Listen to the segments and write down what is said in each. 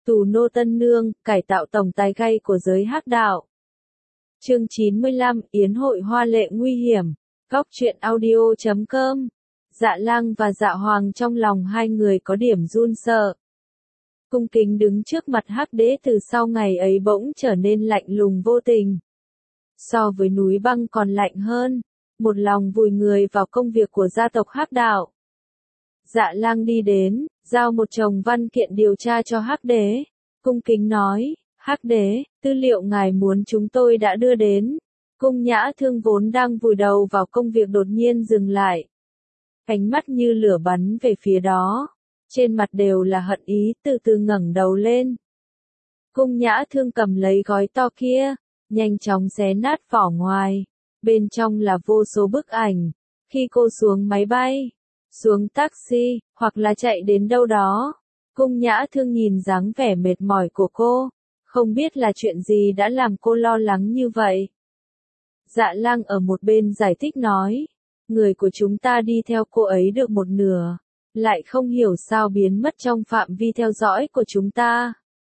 Tù nô tân nương, cải tạo tổng tài gay của giới hắc đạo. Chương 95, Yến hội hoa lệ nguy hiểm. Góc truyện audio.com. Dạ Lang và Dạ Hoàng trong lòng hai người có điểm run sợ. Cung kính đứng trước mặt hắc đế từ sau ngày ấy bỗng trở nên lạnh lùng vô tình. So với núi băng còn lạnh hơn, một lòng vùi người vào công việc của gia tộc hắc đạo. Dạ Lang đi đến, giao một chồng văn kiện điều tra cho hắc đế, cung kính nói, hắc đế, tư liệu ngài muốn chúng tôi đã đưa đến. Cung Nhã Thương vốn đang vùi đầu vào công việc đột nhiên dừng lại. Ánh mắt như lửa bắn về phía đó, trên mặt đều là hận ý, từ từ ngẩng đầu lên. Cung Nhã Thương cầm lấy gói to kia, nhanh chóng xé nát vỏ ngoài, bên trong là vô số bức ảnh. Khi cô xuống máy bay, xuống taxi, hoặc là chạy đến đâu đó, Cung Nhã Thương nhìn dáng vẻ mệt mỏi của cô, không biết là chuyện gì đã làm cô lo lắng như vậy. Dạ Lang ở một bên giải thích nói, người của chúng ta đi theo cô ấy được một nửa, lại không hiểu sao biến mất trong phạm vi theo dõi của chúng ta.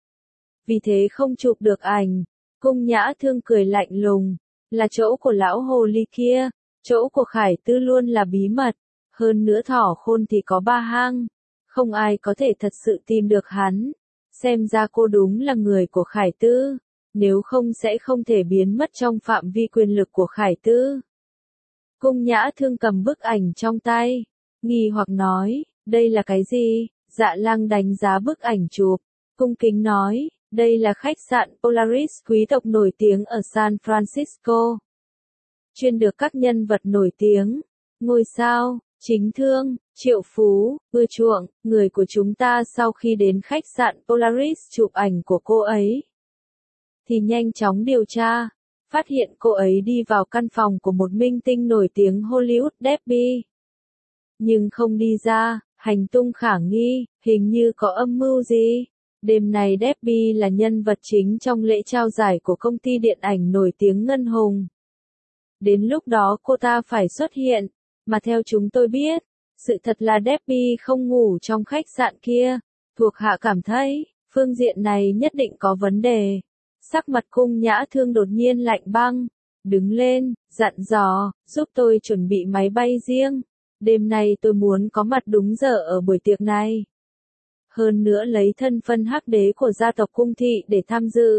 Vì thế không chụp được ảnh. Cung Nhã Thương cười lạnh lùng, là chỗ của lão hồ ly kia, chỗ của Khải Tư luôn là bí mật, hơn nữa thỏ khôn thì có 3 hang, không ai có thể thật sự tìm được hắn. Xem ra cô đúng là người của Khải Tư, nếu không sẽ không thể biến mất trong phạm vi quyền lực của Khải Tư. Cung Nhã Thương cầm bức ảnh trong tay, nghi hoặc nói, đây là cái gì? Dạ Lang đánh giá bức ảnh chụp, cung kính nói, đây là khách sạn Polaris quý tộc nổi tiếng ở San Francisco. Chuyên được các nhân vật nổi tiếng, ngôi sao, chính thương, triệu phú, ưa chuộng, người của chúng ta sau khi đến khách sạn Polaris chụp ảnh của cô ấy, thì nhanh chóng điều tra, phát hiện cô ấy đi vào căn phòng của một minh tinh nổi tiếng Hollywood Debbie. Nhưng không đi ra, hành tung khả nghi, hình như có âm mưu gì. Đêm này Debbie là nhân vật chính trong lễ trao giải của công ty điện ảnh nổi tiếng Ngân Hùng. Đến lúc đó cô ta phải xuất hiện, mà theo chúng tôi biết, sự thật là Debbie không ngủ trong khách sạn kia. Thuộc hạ cảm thấy, phương diện này nhất định có vấn đề. Sắc mặt Cung Nhã Thương đột nhiên lạnh băng, đứng lên, dặn dò, giúp tôi chuẩn bị máy bay riêng. Đêm nay tôi muốn có mặt đúng giờ ở buổi tiệc này. Hơn nữa lấy thân phận hắc đế của gia tộc Cung Thị để tham dự.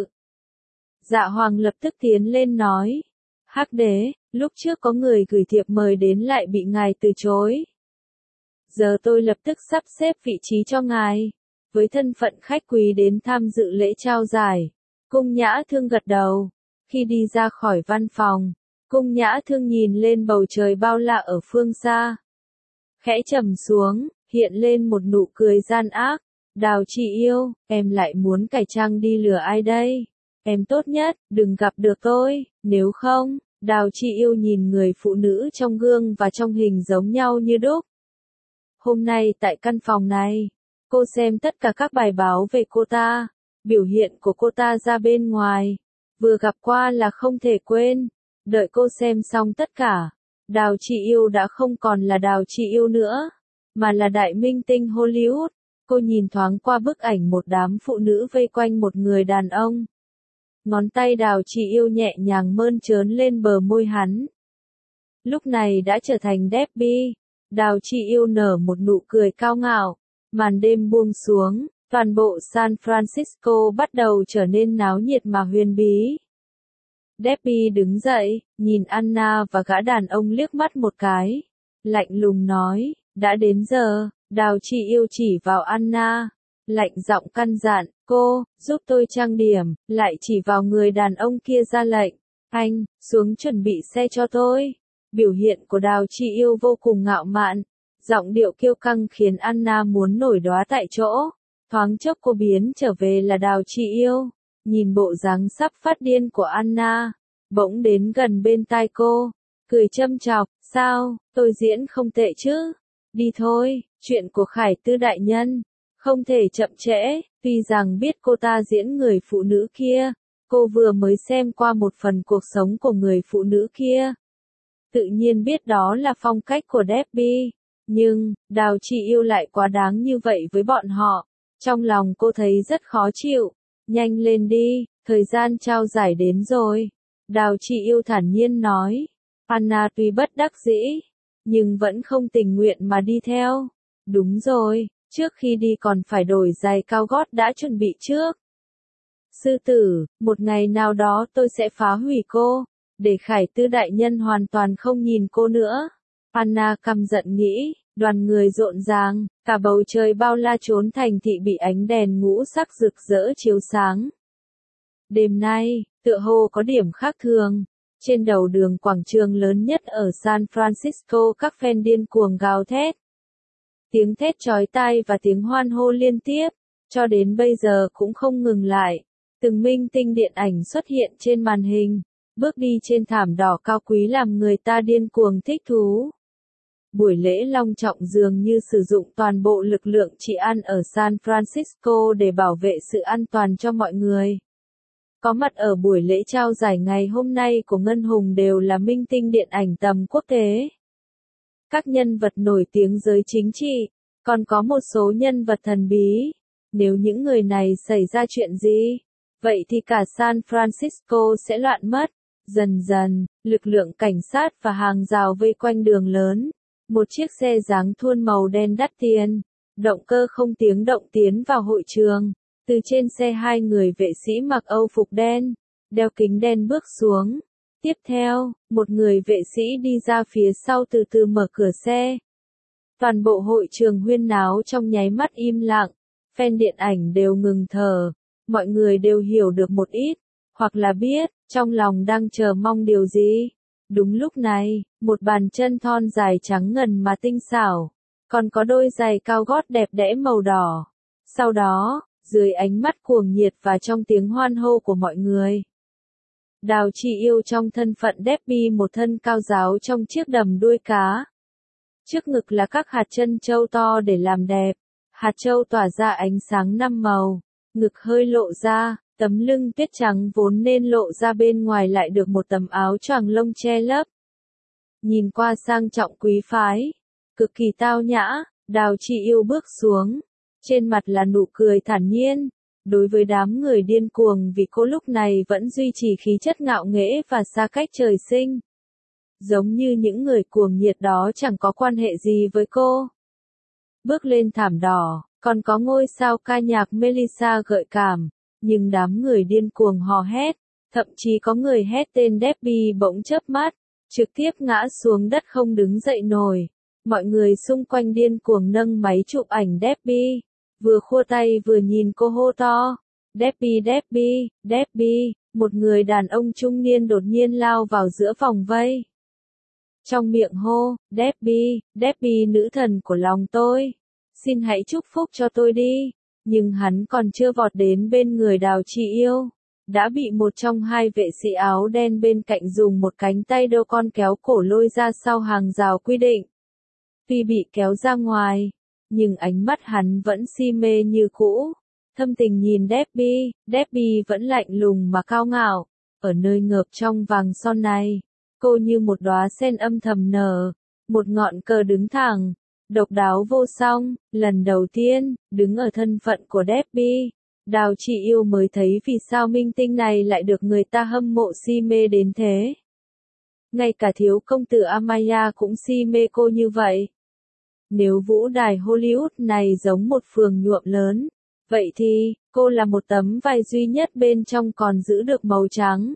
Dạ Hoàng lập tức tiến lên nói, hắc đế, lúc trước có người gửi thiệp mời đến lại bị ngài từ chối. Giờ tôi lập tức sắp xếp vị trí cho ngài, với thân phận khách quý đến tham dự lễ trao giải. Cung Nhã Thương gật đầu. Khi đi ra khỏi văn phòng, Cung Nhã Thương nhìn lên bầu trời bao la ở phương xa. Khẽ trầm xuống, hiện lên một nụ cười gian ác. Đào chị yêu, em lại muốn cải trang đi lừa ai đây? Em tốt nhất, đừng gặp được tôi, nếu không, Đào chị yêu nhìn người phụ nữ trong gương và trong hình giống nhau như đúc. Hôm nay tại căn phòng này, cô xem tất cả các bài báo về cô ta. Biểu hiện của cô ta ra bên ngoài, vừa gặp qua là không thể quên. Đợi cô xem xong tất cả, Đào chị yêu đã không còn là Đào chị yêu nữa, mà là đại minh tinh Hollywood. Cô nhìn thoáng qua bức ảnh một đám phụ nữ vây quanh một người đàn ông. Ngón tay Đào chị yêu nhẹ nhàng mơn trớn lên bờ môi hắn. Lúc này đã trở thành Debbie. Đào chị yêu nở một nụ cười cao ngạo. Màn đêm buông xuống. Toàn bộ San Francisco bắt đầu trở nên náo nhiệt mà huyền bí. Debbie đứng dậy, nhìn Anna và gã đàn ông liếc mắt một cái. Lạnh lùng nói, đã đến giờ. Đào chị yêu chỉ vào Anna. Lạnh giọng căn dặn, cô, giúp tôi trang điểm, lại chỉ vào người đàn ông kia ra lệnh. Anh, xuống chuẩn bị xe cho tôi. Biểu hiện của Đào chị yêu vô cùng ngạo mạn. Giọng điệu kiêu căng khiến Anna muốn nổi đoá tại chỗ. Thoáng chốc cô biến trở về là Đào chị yêu, nhìn bộ dáng sắp phát điên của Anna, bỗng đến gần bên tai cô, cười châm chọc, sao, tôi diễn không tệ chứ, đi thôi, chuyện của Khải Tư đại nhân, không thể chậm trễ. Tuy rằng biết cô ta diễn người phụ nữ kia, cô vừa mới xem qua một phần cuộc sống của người phụ nữ kia. Tự nhiên biết đó là phong cách của Debbie, nhưng, Đào chị yêu lại quá đáng như vậy với bọn họ. Trong lòng cô thấy rất khó chịu. Nhanh lên đi, thời gian trao giải đến rồi. Đào Chị Yêu thản nhiên nói. Anna tuy bất đắc dĩ, nhưng vẫn không tình nguyện mà đi theo. Đúng rồi, trước khi đi còn phải đổi giày cao gót đã chuẩn bị trước. Sư tử, một ngày nào đó tôi sẽ phá hủy cô, để Khải Tư đại nhân hoàn toàn không nhìn cô nữa. Anna căm giận nghĩ, đoàn người rộn ràng, cả bầu trời bao la trốn thành thị bị ánh đèn ngũ sắc rực rỡ chiếu sáng. Đêm nay, tựa hồ có điểm khác thường. Trên đầu đường quảng trường lớn nhất ở San Francisco các fan điên cuồng gào thét. Tiếng thét chói tai và tiếng hoan hô liên tiếp, cho đến bây giờ cũng không ngừng lại. Từng minh tinh điện ảnh xuất hiện trên màn hình, bước đi trên thảm đỏ cao quý làm người ta điên cuồng thích thú. Buổi lễ long trọng dường như sử dụng toàn bộ lực lượng trị an ở San Francisco để bảo vệ sự an toàn cho mọi người. Có mặt ở buổi lễ trao giải ngày hôm nay của Ngân Hùng đều là minh tinh điện ảnh tầm quốc tế. Các nhân vật nổi tiếng giới chính trị, còn có một số nhân vật thần bí. Nếu những người này xảy ra chuyện gì, vậy thì cả San Francisco sẽ loạn mất. Dần dần, lực lượng cảnh sát và hàng rào vây quanh đường lớn. Một chiếc xe dáng thuôn màu đen đắt tiền, động cơ không tiếng động tiến vào hội trường. Từ trên xe hai người vệ sĩ mặc Âu phục đen, đeo kính đen bước xuống. Tiếp theo, một người vệ sĩ đi ra phía sau từ từ mở cửa xe. Toàn bộ hội trường huyên náo trong nháy mắt im lặng, fan điện ảnh đều ngừng thở, mọi người đều hiểu được một ít, hoặc là biết, trong lòng đang chờ mong điều gì. Đúng lúc này, một bàn chân thon dài trắng ngần mà tinh xảo, còn có đôi giày cao gót đẹp đẽ màu đỏ. Sau đó, dưới ánh mắt cuồng nhiệt và trong tiếng hoan hô của mọi người, Đào Chị Yêu trong thân phận Debbie một thân cao giáo trong chiếc đầm đuôi cá. Trước ngực là các hạt chân châu to để làm đẹp, hạt châu tỏa ra ánh sáng năm màu, ngực hơi lộ ra, tấm lưng tuyết trắng vốn nên lộ ra bên ngoài lại được một tấm áo choàng lông che lấp. Nhìn qua sang trọng quý phái, cực kỳ tao nhã, Đào Chị Yêu bước xuống, trên mặt là nụ cười thản nhiên. Đối với đám người điên cuồng vì cô lúc này vẫn duy trì khí chất ngạo nghễ và xa cách trời sinh. Giống như những người cuồng nhiệt đó chẳng có quan hệ gì với cô. Bước lên thảm đỏ, còn có ngôi sao ca nhạc Melissa gợi cảm, nhưng đám người điên cuồng hò hét, thậm chí có người hét tên Debbie bỗng chớp mắt, trực tiếp ngã xuống đất không đứng dậy nổi. Mọi người xung quanh điên cuồng nâng máy chụp ảnh Debbie, vừa khua tay vừa nhìn cô hô to. Debbie, Debbie, Debbie, một người đàn ông trung niên đột nhiên lao vào giữa vòng vây. Trong miệng hô, Debbie, Debbie nữ thần của lòng tôi, xin hãy chúc phúc cho tôi đi. Nhưng hắn còn chưa vọt đến bên người Đào Chị Yêu, đã bị một trong hai vệ sĩ áo đen bên cạnh dùng một cánh tay đeo con kéo cổ lôi ra sau hàng rào quy định. Tuy bị kéo ra ngoài, nhưng ánh mắt hắn vẫn si mê như cũ, thâm tình nhìn Debbie. Debbie vẫn lạnh lùng mà cao ngạo, ở nơi ngợp trong vàng son này, cô như một đóa sen âm thầm nở, một ngọn cờ đứng thẳng, độc đáo vô song. Lần đầu tiên, đứng ở thân phận của Debbie, Đào Chị Yêu mới thấy vì sao minh tinh này lại được người ta hâm mộ si mê đến thế. Ngay cả thiếu công tử Amaya cũng si mê cô như vậy. Nếu vũ đài Hollywood này giống một phường nhuộm lớn, vậy thì, cô là một tấm vải duy nhất bên trong còn giữ được màu trắng.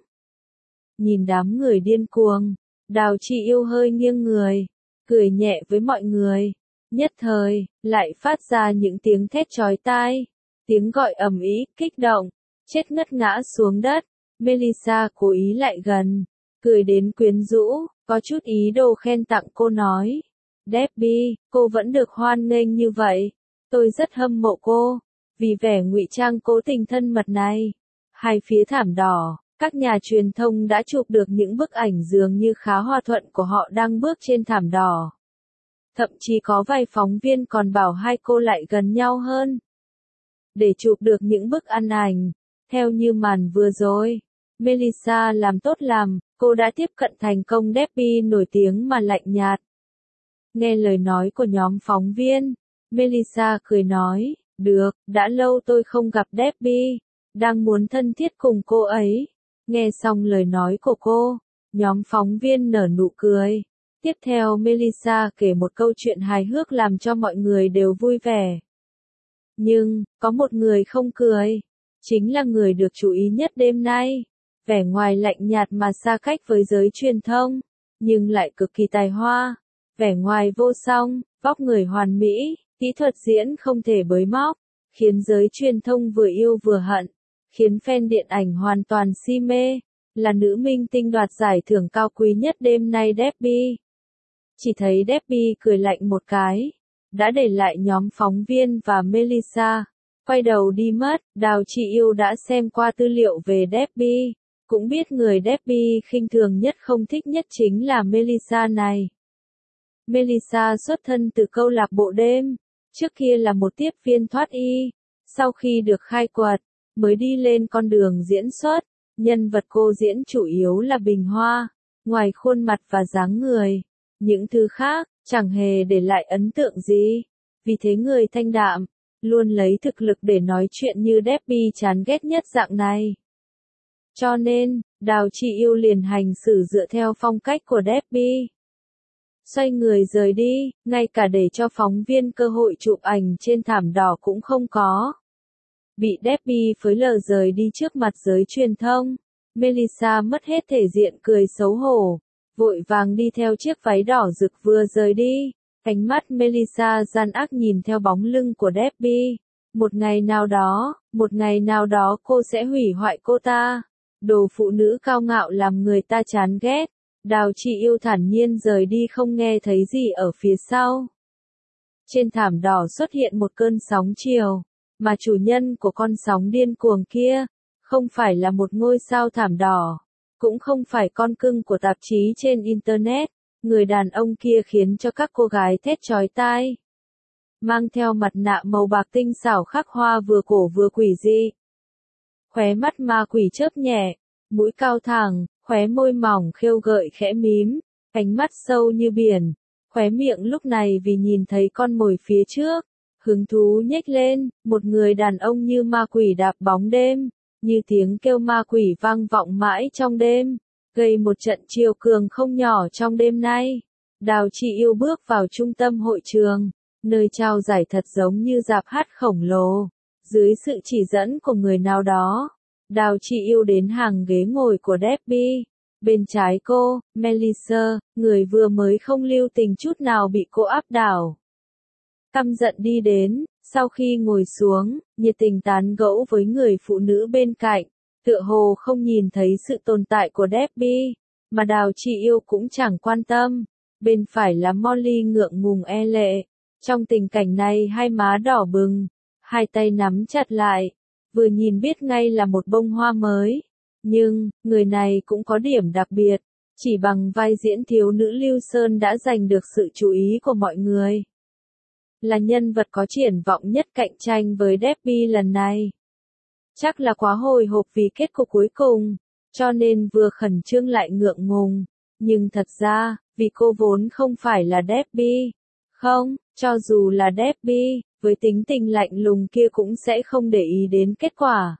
Nhìn đám người điên cuồng, Đào Chị Yêu hơi nghiêng người, cười nhẹ với mọi người. Nhất thời, lại phát ra những tiếng thét chói tai, tiếng gọi ầm ĩ, kích động, chết ngất ngã xuống đất. Melissa cố ý lại gần, cười đến quyến rũ, có chút ý đồ khen tặng cô nói. Debbie, cô vẫn được hoan nghênh như vậy. Tôi rất hâm mộ cô, vì vẻ ngụy trang cố tình thân mật này. Hai phía thảm đỏ, các nhà truyền thông đã chụp được những bức ảnh dường như khá hòa thuận của họ đang bước trên thảm đỏ. Thậm chí có vài phóng viên còn bảo hai cô lại gần nhau hơn, để chụp được những bức ăn ảnh. Theo như màn vừa rồi, Melissa làm tốt làm, cô đã tiếp cận thành công Debbie nổi tiếng mà lạnh nhạt. Nghe lời nói của nhóm phóng viên, Melissa cười nói, Được, đã lâu tôi không gặp Debbie, đang muốn thân thiết cùng cô ấy. Nghe xong lời nói của cô, nhóm phóng viên nở nụ cười. Tiếp theo Melissa kể một câu chuyện hài hước làm cho mọi người đều vui vẻ. Nhưng, có một người không cười. Chính là người được chú ý nhất đêm nay. Vẻ ngoài lạnh nhạt mà xa cách với giới truyền thông, nhưng lại cực kỳ tài hoa. Vẻ ngoài vô song, vóc người hoàn mỹ, kỹ thuật diễn không thể bới móc, khiến giới truyền thông vừa yêu vừa hận, khiến fan điện ảnh hoàn toàn si mê, là nữ minh tinh đoạt giải thưởng cao quý nhất đêm nay Debbie. Chỉ thấy Debbie cười lạnh một cái, đã để lại nhóm phóng viên và Melissa, quay đầu đi mất. Đào Chị Yêu đã xem qua tư liệu về Debbie, cũng biết người Debbie khinh thường nhất không thích nhất chính là Melissa này. Melissa xuất thân từ câu lạc bộ đêm, trước kia là một tiếp viên thoát y, sau khi được khai quật, mới đi lên con đường diễn xuất. Nhân vật cô diễn chủ yếu là bình hoa, ngoài khuôn mặt và dáng người, những thứ khác chẳng hề để lại ấn tượng gì. Vì thế người thanh đạm, luôn lấy thực lực để nói chuyện như Debbie chán ghét nhất dạng này. Cho nên, Đào Chị Yêu liền hành xử dựa theo phong cách của Debbie. Xoay người rời đi, ngay cả để cho phóng viên cơ hội chụp ảnh trên thảm đỏ cũng không có. Bị Debbie phớt lờ rời đi trước mặt giới truyền thông, Melissa mất hết thể diện cười xấu hổ, vội vàng đi theo chiếc váy đỏ rực vừa rời đi. Ánh mắt Melissa gian ác nhìn theo bóng lưng của Debbie. Một ngày nào đó cô sẽ hủy hoại cô ta. Đồ phụ nữ cao ngạo làm người ta chán ghét. Đào Chị Yêu thản nhiên rời đi không nghe thấy gì ở phía sau. Trên thảm đỏ xuất hiện một cơn sóng chiều, mà chủ nhân của con sóng điên cuồng kia, không phải là một ngôi sao thảm đỏ, cũng không phải con cưng của tạp chí trên Internet. Người đàn ông kia khiến cho các cô gái thét chói tai. Mang theo mặt nạ màu bạc tinh xảo khắc hoa vừa cổ vừa quỷ dị. Khóe mắt ma quỷ chớp nhẹ, mũi cao thẳng, khóe môi mỏng khêu gợi khẽ mím, ánh mắt sâu như biển. Khóe miệng lúc này vì nhìn thấy con mồi phía trước, hứng thú nhếch lên. Một người đàn ông như ma quỷ đạp bóng đêm, như tiếng kêu ma quỷ vang vọng mãi trong đêm, gây một trận triều cường không nhỏ trong đêm nay. Đào Chị Yêu bước vào trung tâm hội trường, nơi trao giải thật giống như rạp hát khổng lồ. Dưới sự chỉ dẫn của người nào đó, Đào Chị Yêu đến hàng ghế ngồi của Debbie. Bên trái cô, Melissa, người vừa mới không lưu tình chút nào bị cô áp đảo. Căm giận đi đến, sau khi ngồi xuống, nhiệt tình tán gẫu với người phụ nữ bên cạnh, tựa hồ không nhìn thấy sự tồn tại của Debbie, mà Đào Chị Yêu cũng chẳng quan tâm. Bên phải là Molly ngượng ngùng e lệ. Trong tình cảnh này hai má đỏ bừng, hai tay nắm chặt lại, vừa nhìn biết ngay là một bông hoa mới. Nhưng, người này cũng có điểm đặc biệt, chỉ bằng vai diễn thiếu nữ Lưu Sơn đã giành được sự chú ý của mọi người. Là nhân vật có triển vọng nhất cạnh tranh với Debbie lần này. Chắc là quá hồi hộp vì kết cục cuối cùng, cho nên vừa khẩn trương lại ngượng ngùng. Nhưng thật ra, vì cô vốn không phải là Debbie. Không, cho dù là Debbie, với tính tình lạnh lùng kia cũng sẽ không để ý đến kết quả.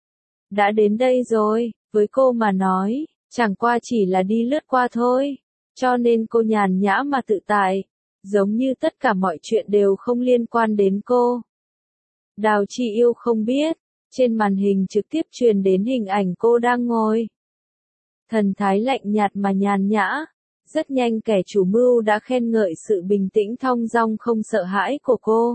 Đã đến đây rồi, với cô mà nói, chẳng qua chỉ là đi lướt qua thôi. Cho nên cô nhàn nhã mà tự tại, giống như tất cả mọi chuyện đều không liên quan đến cô. Đào Chị Yêu không biết, trên màn hình trực tiếp truyền đến hình ảnh cô đang ngồi. Thần thái lạnh nhạt mà nhàn nhã. Rất nhanh kẻ chủ mưu đã khen ngợi sự bình tĩnh thong dong không sợ hãi của cô.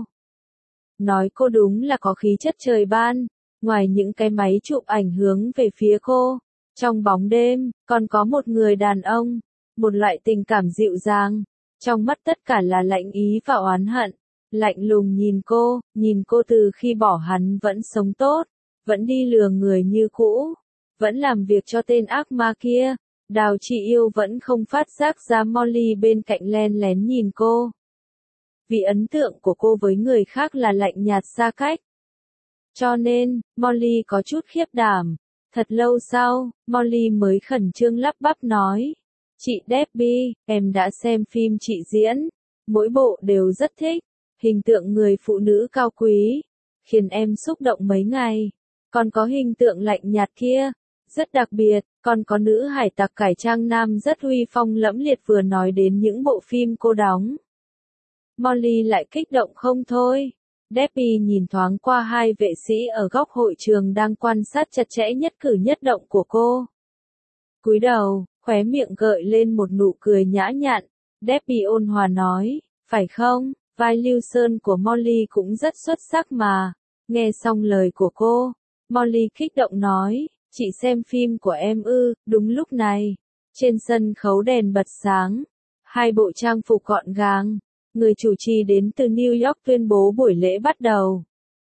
Nói cô đúng là có khí chất trời ban. Ngoài những cái máy chụp ảnh hướng về phía cô, trong bóng đêm, còn có một người đàn ông, một loại tình cảm dịu dàng, trong mắt tất cả là lạnh ý và oán hận, lạnh lùng nhìn cô từ khi bỏ hắn vẫn sống tốt, vẫn đi lừa người như cũ, vẫn làm việc cho tên ác ma kia. Đào Chị Yêu vẫn không phát giác ra Molly bên cạnh len lén nhìn cô. Vì ấn tượng của cô với người khác là lạnh nhạt xa cách. Cho nên, Molly có chút khiếp đảm. Thật lâu sau, Molly mới khẩn trương lắp bắp nói. Chị Debbie, em đã xem phim chị diễn. Mỗi bộ đều rất thích. Hình tượng người phụ nữ cao quý, khiến em xúc động mấy ngày. Còn có hình tượng lạnh nhạt kia, rất đặc biệt, còn có nữ hải tặc cải trang nam rất uy phong lẫm liệt vừa nói đến những bộ phim cô đóng. Molly lại kích động không thôi. Debbie nhìn thoáng qua hai vệ sĩ ở góc hội trường đang quan sát chặt chẽ nhất cử nhất động của cô. Cúi đầu, khóe miệng gợi lên một nụ cười nhã nhặn. Debbie ôn hòa nói, phải không, vai Lưu Sơn của Molly cũng rất xuất sắc mà. Nghe xong lời của cô, Molly kích động nói, chị xem phim của em ư? Đúng lúc này, trên sân khấu đèn bật sáng, hai bộ trang phục gọn gàng, người chủ trì đến từ New York tuyên bố buổi lễ bắt đầu.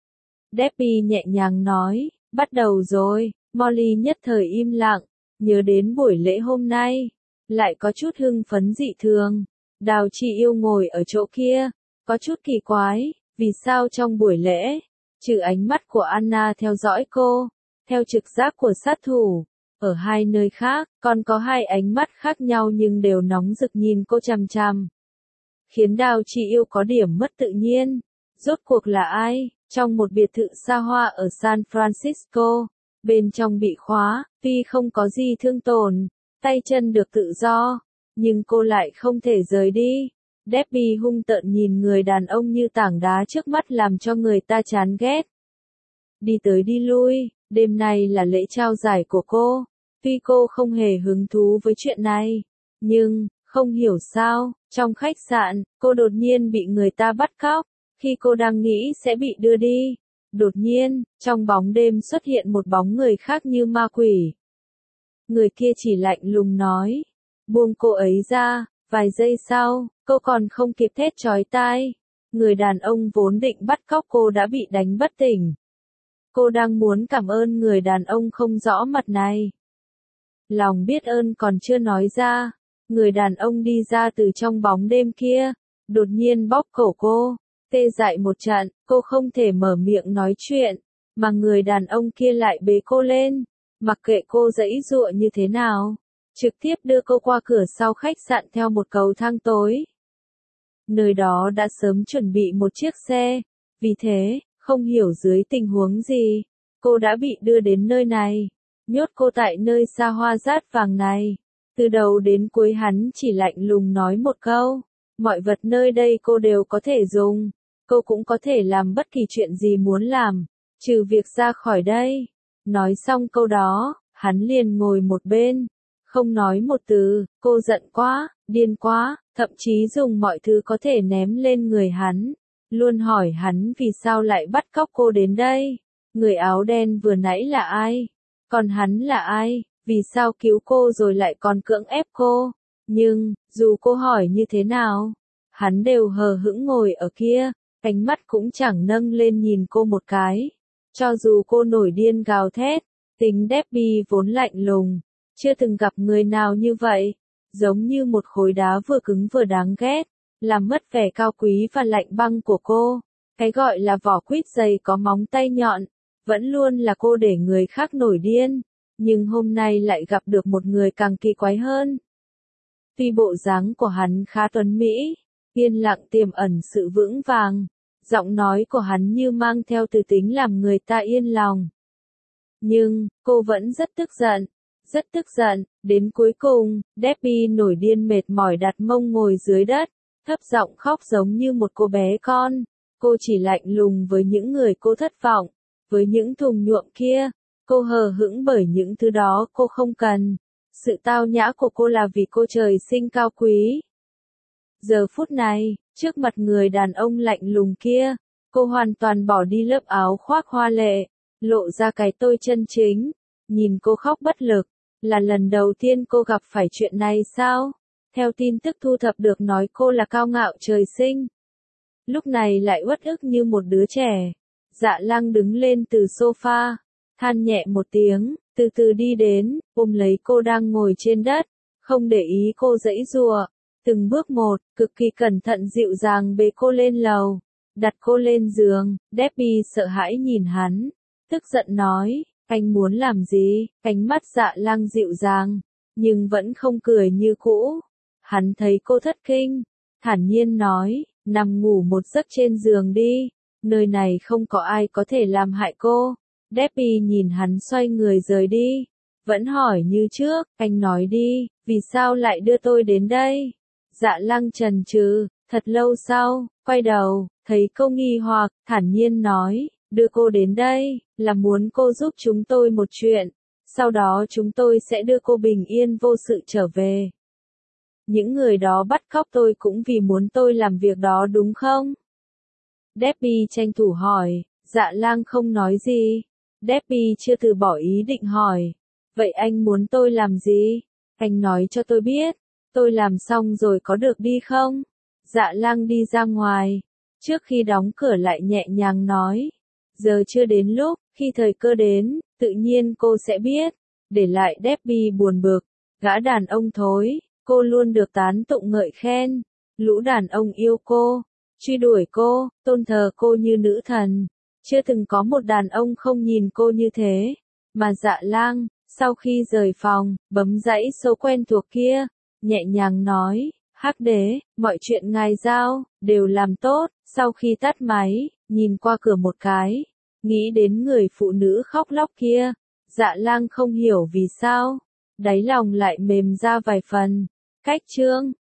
Debbie nhẹ nhàng nói, bắt đầu rồi. Molly nhất thời im lặng, nhớ đến buổi lễ hôm nay, lại có chút hưng phấn dị thường. Đào Chi Yêu ngồi ở chỗ kia, có chút kỳ quái, vì sao trong buổi lễ, trừ ánh mắt của Anna theo dõi cô, theo trực giác của sát thủ, ở hai nơi khác, còn có hai ánh mắt khác nhau nhưng đều nóng rực nhìn cô chằm chằm. Khiến Đào Chi Yêu có điểm mất tự nhiên. Rốt cuộc là ai? Trong một biệt thự xa hoa ở San Francisco, bên trong bị khóa, tuy không có gì thương tổn, tay chân được tự do, nhưng cô lại không thể rời đi. Debbie hung tợn nhìn người đàn ông như tảng đá trước mắt làm cho người ta chán ghét. Đi tới đi lui, đêm nay là lễ trao giải của cô. Tuy cô không hề hứng thú với chuyện này, nhưng, không hiểu sao, trong khách sạn, cô đột nhiên bị người ta bắt cóc. Khi cô đang nghĩ sẽ bị đưa đi, đột nhiên, trong bóng đêm xuất hiện một bóng người khác như ma quỷ. Người kia chỉ lạnh lùng nói, buông cô ấy ra. Vài giây sau, cô còn không kịp thét chói tai. Người đàn ông vốn định bắt cóc cô đã bị đánh bất tỉnh. Cô đang muốn cảm ơn người đàn ông không rõ mặt này. Lòng biết ơn còn chưa nói ra, người đàn ông đi ra từ trong bóng đêm kia, đột nhiên bóp cổ cô, tê dại một trận, cô không thể mở miệng nói chuyện, mà người đàn ông kia lại bế cô lên, mặc kệ cô giãy giụa như thế nào, trực tiếp đưa cô qua cửa sau khách sạn theo một cầu thang tối. Nơi đó đã sớm chuẩn bị một chiếc xe, vì thế, không hiểu dưới tình huống gì, cô đã bị đưa đến nơi này, nhốt cô tại nơi xa hoa rát vàng này. Từ đầu đến cuối hắn chỉ lạnh lùng nói một câu, mọi vật nơi đây cô đều có thể dùng, cô cũng có thể làm bất kỳ chuyện gì muốn làm, trừ việc ra khỏi đây. Nói xong câu đó, hắn liền ngồi một bên, không nói một từ. Cô giận quá, điên quá, thậm chí dùng mọi thứ có thể ném lên người hắn, luôn hỏi hắn vì sao lại bắt cóc cô đến đây. Người áo đen vừa nãy là ai? Còn hắn là ai? Vì sao cứu cô rồi lại còn cưỡng ép cô? Nhưng, dù cô hỏi như thế nào, hắn đều hờ hững ngồi ở kia, cánh mắt cũng chẳng nâng lên nhìn cô một cái. Cho dù cô nổi điên gào thét, tính Debbie vốn lạnh lùng, chưa từng gặp người nào như vậy, giống như một khối đá vừa cứng vừa đáng ghét, làm mất vẻ cao quý và lạnh băng của cô. Cái gọi là vỏ quýt dày có móng tay nhọn, vẫn luôn là cô để người khác nổi điên, nhưng hôm nay lại gặp được một người càng kỳ quái hơn. Tuy bộ dáng của hắn khá tuấn mỹ, yên lặng tiềm ẩn sự vững vàng, giọng nói của hắn như mang theo từ tính làm người ta yên lòng. Nhưng, cô vẫn rất tức giận, đến cuối cùng, Debbie nổi điên mệt mỏi đặt mông ngồi dưới đất, thấp giọng khóc giống như một cô bé con. Cô chỉ lạnh lùng với những người cô thất vọng, với những thùng nhuộm kia, cô hờ hững bởi những thứ đó cô không cần. Sự tao nhã của cô là vì cô trời sinh cao quý. Giờ phút này, trước mặt người đàn ông lạnh lùng kia, cô hoàn toàn bỏ đi lớp áo khoác hoa lệ, lộ ra cái tôi chân chính. Nhìn cô khóc bất lực, là lần đầu tiên cô gặp phải chuyện này sao? Theo tin tức thu thập được nói cô là cao ngạo trời sinh. Lúc này lại uất ức như một đứa trẻ. Dạ Lăng đứng lên từ sofa, than nhẹ một tiếng, từ từ đi đến, ôm lấy cô đang ngồi trên đất, không để ý cô giãy giụa, từng bước một, cực kỳ cẩn thận dịu dàng bế cô lên lầu, đặt cô lên giường. Debbie sợ hãi nhìn hắn, tức giận nói, anh muốn làm gì? Ánh mắt Dạ Lăng dịu dàng, nhưng vẫn không cười như cũ. Hắn thấy cô thất kinh, thản nhiên nói, nằm ngủ một giấc trên giường đi, nơi này không có ai có thể làm hại cô. Debbie nhìn hắn xoay người rời đi. Vẫn hỏi như trước, anh nói đi, vì sao lại đưa tôi đến đây? Dạ Lăng chần chừ, thật lâu sau, quay đầu, thấy cô nghi hoặc, thản nhiên nói, đưa cô đến đây, là muốn cô giúp chúng tôi một chuyện, sau đó chúng tôi sẽ đưa cô bình yên vô sự trở về. Những người đó bắt cóc tôi cũng vì muốn tôi làm việc đó đúng không? Debbie tranh thủ hỏi, Dạ Lang không nói gì. Debbie chưa từ bỏ ý định hỏi, vậy anh muốn tôi làm gì? Anh nói cho tôi biết, tôi làm xong rồi có được đi không? Dạ Lang đi ra ngoài, trước khi đóng cửa lại nhẹ nhàng nói, giờ chưa đến lúc, khi thời cơ đến, tự nhiên cô sẽ biết. Để lại Debbie buồn bực, gã đàn ông thối, cô luôn được tán tụng ngợi khen, lũ đàn ông yêu cô, truy đuổi cô, tôn thờ cô như nữ thần, chưa từng có một đàn ông không nhìn cô như thế, mà Dạ Lang, sau khi rời phòng, bấm dãy số quen thuộc kia, nhẹ nhàng nói, Hắc Đế, mọi chuyện ngài giao, đều làm tốt, sau khi tắt máy, nhìn qua cửa một cái, nghĩ đến người phụ nữ khóc lóc kia, Dạ Lang không hiểu vì sao, đáy lòng lại mềm ra vài phần. Cách chương